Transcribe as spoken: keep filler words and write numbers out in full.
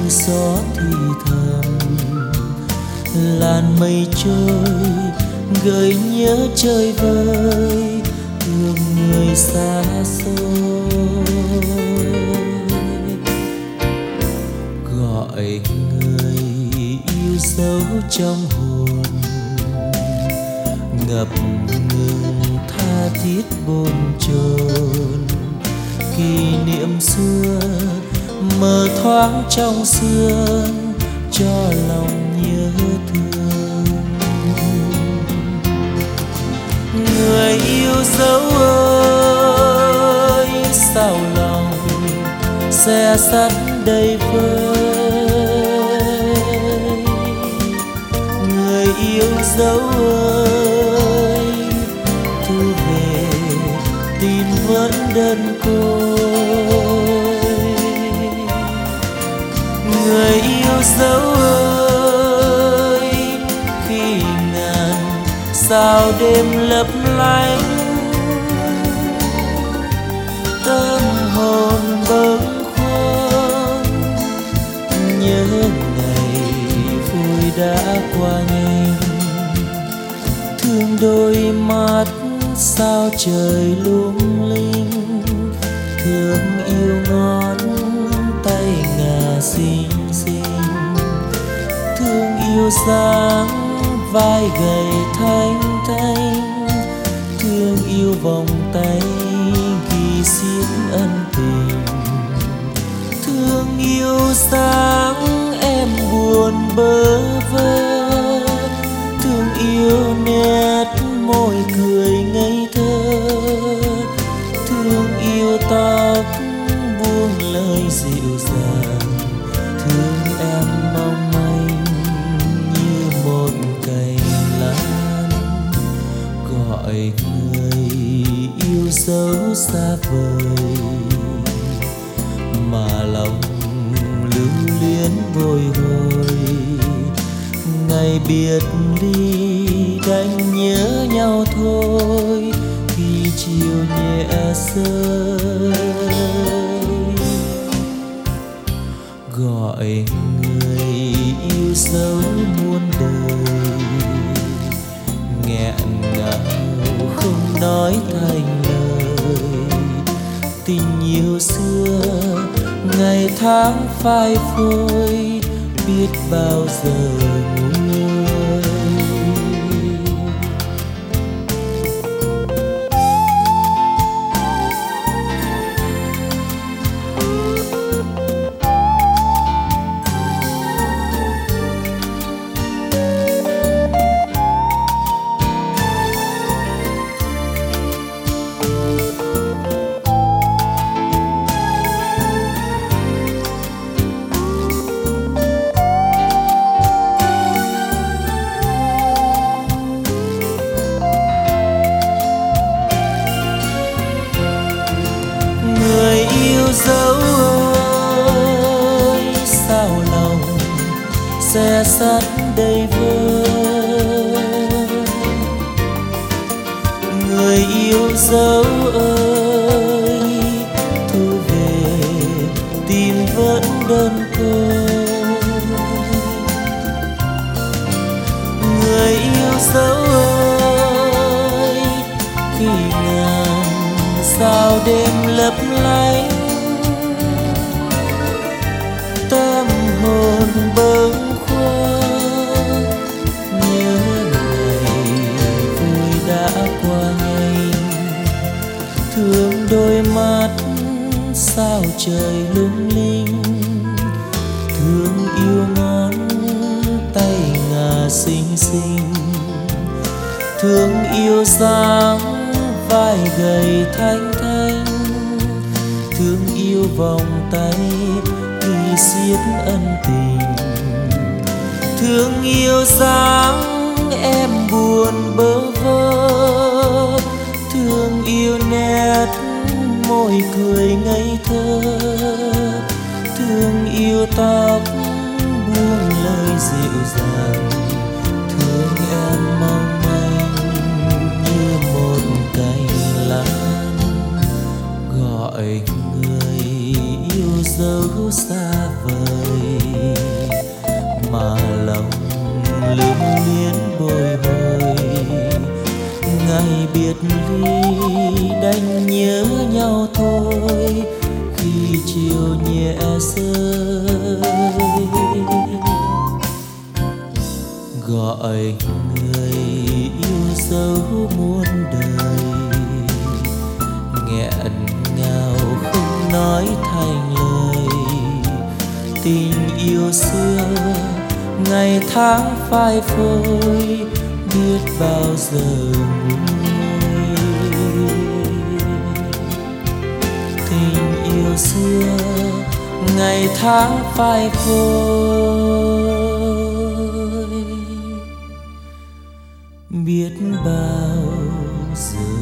gió thì thầm, làn mây trôi gợi nhớ chơi vơi thương người xa xôi. Gọi người yêu dấu trong hồn, ngập ngừng tha thiết bồn chồn. Kỷ niệm xưa mơ thoáng trong sương, cho lòng nhớ thương. Người yêu dấu ơi, sao lòng xe sắt đầy vơi. Người yêu dấu ơi, thu về tim vẫn đơn côi. Người yêu dấu ơi, khi ngàn sao đêm lấp lánh, tâm hồn bâng khuâng. Nhớ ngày vui đã qua nhanh, thương đôi mắt sao trời lung linh. Thương yêu ngón tay ngà xinh xinh, thương yêu dáng vai gầy thanh thanh. Thương yêu vòng tay ghi xiết ân tình, thương yêu dáng em buồn bơ vơ. Thương yêu nét môi cười ngây thơ, thương yêu tóc buông lời dịu dàng. Thương em mong manh như một cành lan, gọi người yêu dấu xa vời mà lòng lưu luyến bồi hồi. Ngày biệt ly đành nhớ nhau thôi, khi chiều nhẹ rơi. Gọi người yêu dấu muôn đời, nghẹn ngào không nói thành lời. Tình yêu xưa ngày tháng phai phôi, biết bao giờ nguôi. Dấu ơi, sao lòng xe sắt đầy vơi. Người yêu dấu ơi, thu về tim vẫn đơn côi. Người yêu dấu ơi, khi ngàn sao đêm lấp lánh, tâm hồn bâng khuâng. Nhớ ngày vui đã qua nhanh, thương đôi mắt sao trời lung linh. Thương yêu ngón tay ngà xinh xinh, thương yêu dáng vai gầy thanh thanh. Thương yêu vòng tay ghi xiết ân tình, thương yêu dáng em buồn bơ vơ. Thương yêu nét môi cười ngây thơ, thương yêu tóc buông lời dịu dàng. Thương em mong manh như một cành lan, gọi người yêu dấu xa vời gọi người yêu dấu muôn đời, nghẹn ngào không nói thành lời. Tình yêu xưa ngày tháng phai phôi, biết bao giờ nguôi. Tình yêu xưa ngày tháng phai phôi, biết bao giờ